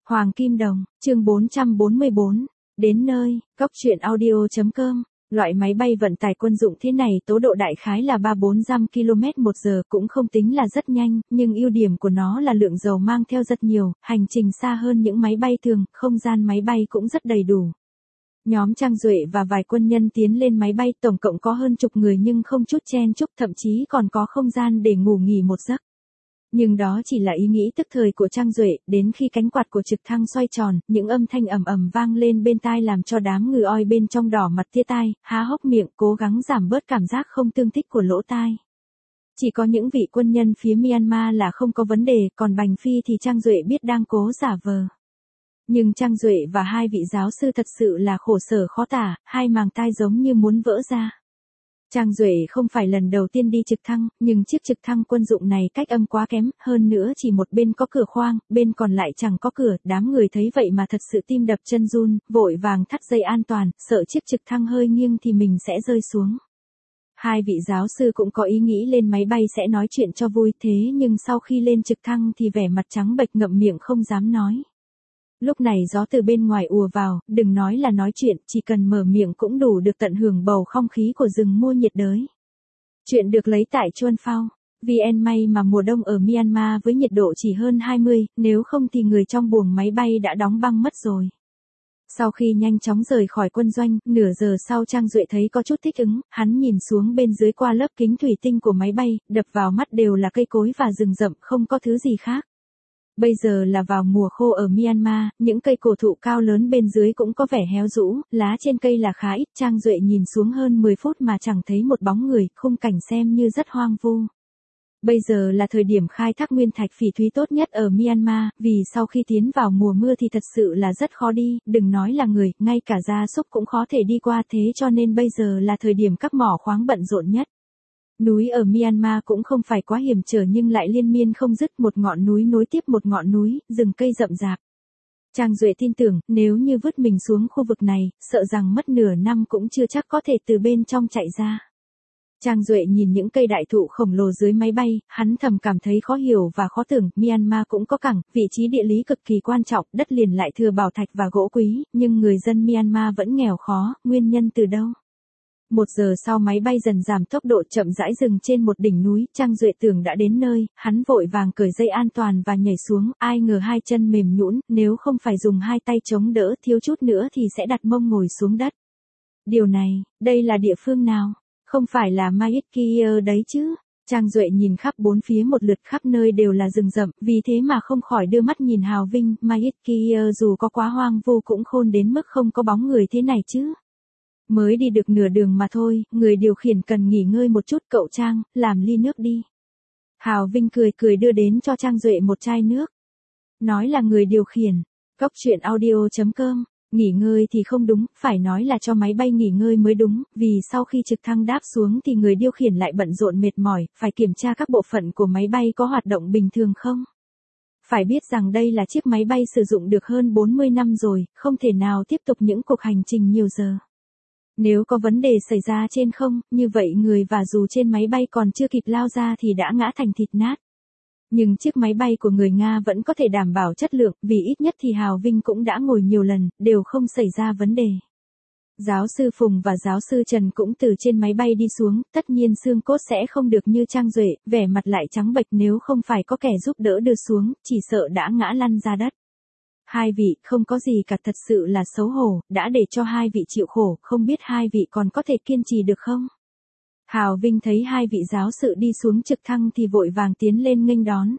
Hoàng Kim Đồng, chương 444, đến nơi, góc truyện audio.com, loại máy bay vận tải quân dụng thế này tốc độ đại khái là 3-400 km/h cũng không tính là rất nhanh, nhưng ưu điểm của nó là lượng dầu mang theo rất nhiều, hành trình xa hơn những máy bay thường, không gian máy bay cũng rất đầy đủ. Nhóm Trang Duệ và vài quân nhân tiến lên máy bay tổng cộng có hơn chục người nhưng không chút chen chúc, thậm chí còn có không gian để ngủ nghỉ một giấc. Nhưng đó chỉ là ý nghĩ tức thời của Trang Duệ, đến khi cánh quạt của trực thăng xoay tròn, những âm thanh ầm ầm vang lên bên tai làm cho đám người oi bên trong đỏ mặt tia tai, há hốc miệng cố gắng giảm bớt cảm giác không tương thích của lỗ tai. Chỉ có những vị quân nhân phía Myanmar là không có vấn đề, còn Bành Phi thì Trang Duệ biết đang cố giả vờ. Nhưng Trang Duệ và hai vị giáo sư thật sự là khổ sở khó tả, hai màng tai giống như muốn vỡ ra. Trang Duệ không phải lần đầu tiên đi trực thăng, nhưng chiếc trực thăng quân dụng này cách âm quá kém, hơn nữa chỉ một bên có cửa khoang, bên còn lại chẳng có cửa, đám người thấy vậy mà thật sự tim đập chân run, vội vàng thắt dây an toàn, sợ chiếc trực thăng hơi nghiêng thì mình sẽ rơi xuống. Hai vị giáo sư cũng có ý nghĩ lên máy bay sẽ nói chuyện cho vui thế nhưng sau khi lên trực thăng thì vẻ mặt trắng bệch ngậm miệng không dám nói. Lúc này gió từ bên ngoài ùa vào, đừng nói là nói chuyện, chỉ cần mở miệng cũng đủ được tận hưởng bầu không khí của rừng mưa nhiệt đới. Chuyện được lấy tại Chuan Phao. VN may mà mùa đông ở Myanmar với nhiệt độ chỉ hơn 20, nếu không thì người trong buồng máy bay đã đóng băng mất rồi. Sau khi nhanh chóng rời khỏi quân doanh, nửa giờ sau Trang Duệ thấy có chút thích ứng, hắn nhìn xuống bên dưới qua lớp kính thủy tinh của máy bay, đập vào mắt đều là cây cối và rừng rậm, không có thứ gì khác. Bây giờ là vào mùa khô ở Myanmar, những cây cổ thụ cao lớn bên dưới cũng có vẻ héo rũ, lá trên cây là khá ít, Trang Duệ nhìn xuống hơn 10 phút mà chẳng thấy một bóng người, khung cảnh xem như rất hoang vu. Bây giờ là thời điểm khai thác nguyên thạch phỉ thúy tốt nhất ở Myanmar, vì sau khi tiến vào mùa mưa thì thật sự là rất khó đi, đừng nói là người, ngay cả gia súc cũng khó thể đi qua thế cho nên bây giờ là thời điểm các mỏ khoáng bận rộn nhất. Núi ở Myanmar cũng không phải quá hiểm trở nhưng lại liên miên không dứt, một ngọn núi nối tiếp một ngọn núi, rừng cây rậm rạp. Trang Duệ tin tưởng, nếu như vứt mình xuống khu vực này, sợ rằng mất nửa năm cũng chưa chắc có thể từ bên trong chạy ra. Trang Duệ nhìn những cây đại thụ khổng lồ dưới máy bay, hắn thầm cảm thấy khó hiểu và khó tưởng, Myanmar cũng có cảng, vị trí địa lý cực kỳ quan trọng, đất liền lại thừa bảo thạch và gỗ quý, nhưng người dân Myanmar vẫn nghèo khó, nguyên nhân từ đâu? 1 giờ sau máy bay dần giảm tốc độ chậm rãi dừng trên một đỉnh núi, Trang Duệ tưởng đã đến nơi, hắn vội vàng cởi dây an toàn và nhảy xuống, ai ngờ hai chân mềm nhũn, nếu không phải dùng hai tay chống đỡ thiếu chút nữa thì sẽ đặt mông ngồi xuống đất. Điều này, đây là địa phương nào? Không phải là Myitkyina đấy chứ? Trang Duệ nhìn khắp bốn phía một lượt, khắp nơi đều là rừng rậm, vì thế mà không khỏi đưa mắt nhìn hào vinh, Myitkyina dù có quá hoang vu cũng khôn đến mức không có bóng người thế này chứ. Mới đi được nửa đường mà thôi, người điều khiển cần nghỉ ngơi một chút, cậu Trang, làm ly nước đi. Hào Vinh cười cười đưa đến cho Trang Duệ một chai nước. Nói là người điều khiển, góc truyện audio.com, nghỉ ngơi thì không đúng, phải nói là cho máy bay nghỉ ngơi mới đúng, vì sau khi trực thăng đáp xuống thì người điều khiển lại bận rộn mệt mỏi, phải kiểm tra các bộ phận của máy bay có hoạt động bình thường không. Phải biết rằng đây là chiếc máy bay sử dụng được hơn 40 năm rồi, không thể nào tiếp tục những cuộc hành trình nhiều giờ. Nếu có vấn đề xảy ra trên không, như vậy người và dù trên máy bay còn chưa kịp lao ra thì đã ngã thành thịt nát. Nhưng chiếc máy bay của người Nga vẫn có thể đảm bảo chất lượng, vì ít nhất thì Hào Vinh cũng đã ngồi nhiều lần, đều không xảy ra vấn đề. Giáo sư Phùng và giáo sư Trần cũng từ trên máy bay đi xuống, tất nhiên xương cốt sẽ không được như Trang Duệ, vẻ mặt lại trắng bệch, nếu không phải có kẻ giúp đỡ đưa xuống, chỉ sợ đã ngã lăn ra đất. Hai vị, không có gì cả, thật sự là xấu hổ, đã để cho hai vị chịu khổ, không biết hai vị còn có thể kiên trì được không? Hào Vinh thấy hai vị giáo sự đi xuống trực thăng thì vội vàng tiến lên nghênh đón.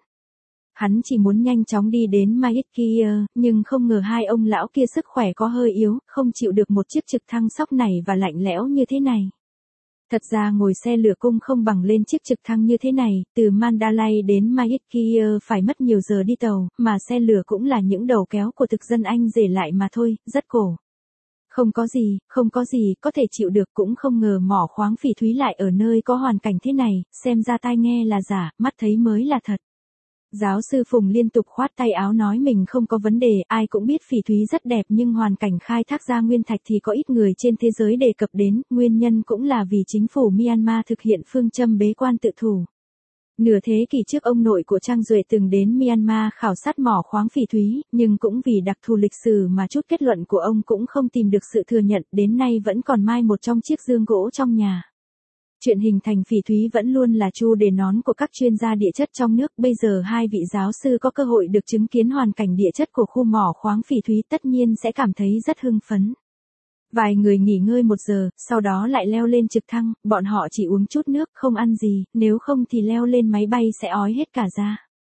Hắn chỉ muốn nhanh chóng đi đến Myitkyina, nhưng không ngờ hai ông lão kia sức khỏe có hơi yếu, không chịu được một chiếc trực thăng sóc này và lạnh lẽo như thế này. Thật ra ngồi xe lửa cung không bằng lên chiếc trực thăng như thế này, từ Mandalay đến Myitkyina phải mất nhiều giờ đi tàu, mà xe lửa cũng là những đầu kéo của thực dân Anh rể lại mà thôi, rất cổ. Không có gì, có thể chịu được, cũng không ngờ mỏ khoáng phỉ thúy lại ở nơi có hoàn cảnh thế này, xem ra tai nghe là giả, mắt thấy mới là thật. Giáo sư Phùng liên tục khoát tay áo nói mình không có vấn đề, ai cũng biết phỉ thúy rất đẹp nhưng hoàn cảnh khai thác ra nguyên thạch thì có ít người trên thế giới đề cập đến, nguyên nhân cũng là vì chính phủ Myanmar thực hiện phương châm bế quan tự thủ. Nửa thế kỷ trước ông nội của Trang Duệ từng đến Myanmar khảo sát mỏ khoáng phỉ thúy, nhưng cũng vì đặc thù lịch sử mà chút kết luận của ông cũng không tìm được sự thừa nhận, đến nay vẫn còn mai một trong chiếc dương gỗ trong nhà. Chuyện hình thành phỉ thúy vẫn luôn là chu đề nón của các chuyên gia địa chất trong nước, bây giờ hai vị giáo sư có cơ hội được chứng kiến hoàn cảnh địa chất của khu mỏ khoáng phỉ thúy tất nhiên sẽ cảm thấy rất hưng phấn. Vài người nghỉ ngơi 1 giờ, sau đó lại leo lên trực thăng, bọn họ chỉ uống chút nước, không ăn gì, nếu không thì leo lên máy bay sẽ ói hết cả da.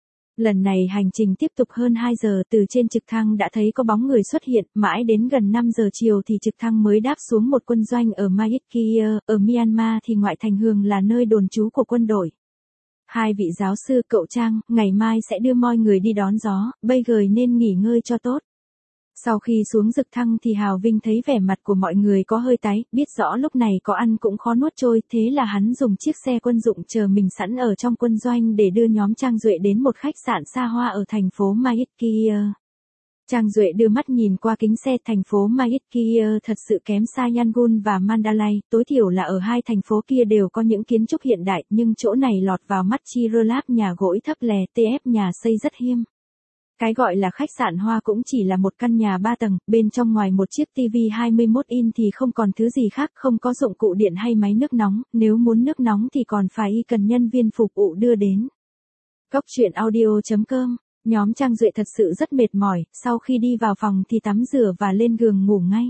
Lần này hành trình tiếp tục hơn 2 giờ, từ trên trực thăng đã thấy có bóng người xuất hiện, mãi đến gần 5 giờ chiều thì trực thăng mới đáp xuống một quân doanh ở Mayitkia, ở Myanmar thì ngoại thành Hường là nơi đồn trú của quân đội. Hai vị giáo sư cậu Trang, ngày mai sẽ đưa mọi người đi đón gió, bây giờ nên nghỉ ngơi cho tốt. Sau khi xuống trực thăng thì Hào Vinh thấy vẻ mặt của mọi người có hơi tái, biết rõ lúc này có ăn cũng khó nuốt trôi, thế là hắn dùng chiếc xe quân dụng chờ mình sẵn ở trong quân doanh để đưa nhóm Trang Duệ đến một khách sạn xa hoa ở thành phố Mayitkia. Trang Duệ đưa mắt nhìn qua kính xe, thành phố Mayitkia thật sự kém xa Yangon và Mandalay, tối thiểu là ở hai thành phố kia đều có những kiến trúc hiện đại, nhưng chỗ này lọt vào mắt Chirolap, nhà gỗ thấp lè, TF nhà xây rất hiếm. Cái gọi là khách sạn hoa cũng chỉ là một căn nhà 3 tầng, bên trong ngoài một chiếc TV 21 inch thì không còn thứ gì khác, không có dụng cụ điện hay máy nước nóng, nếu muốn nước nóng thì còn phải cần nhân viên phục vụ đưa đến. Góc truyện audio.com. Nhóm Trang Duệ thật sự rất mệt mỏi, sau khi đi vào phòng thì tắm rửa và lên giường ngủ ngay.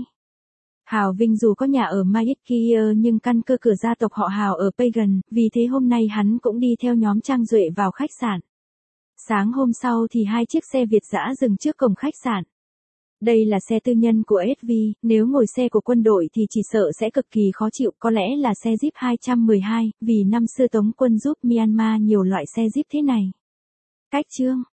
Hào Vinh dù có nhà ở Mayitkia nhưng căn cơ cửa gia tộc họ Hào ở Pagan, vì thế hôm nay hắn cũng đi theo nhóm Trang Duệ vào khách sạn. Sáng hôm sau thì hai chiếc xe Việt dã dừng trước cổng khách sạn. Đây là xe tư nhân của SV, nếu ngồi xe của quân đội thì chỉ sợ sẽ cực kỳ khó chịu, có lẽ là xe Jeep 212, vì năm xưa Tống quân giúp Myanmar nhiều loại xe Jeep thế này. Cách chương